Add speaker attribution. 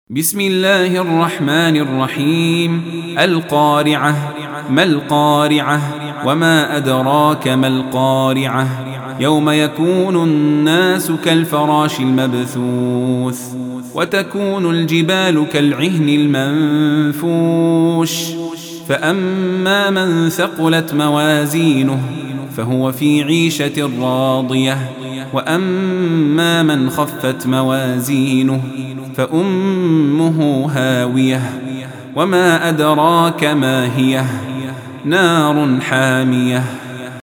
Speaker 1: بسم الله الرحمن الرحيم. القارعة. ما القارعة؟ وما أدراك ما القارعة؟ يوم يكون الناس كالفراش المبثوث وتكون الجبال كالعهن المنفوش فأما من ثقلت موازينه فهو في عيشة راضية وأما من خفت موازينه فأمه هاوية وما أدراك ما هي نار حامية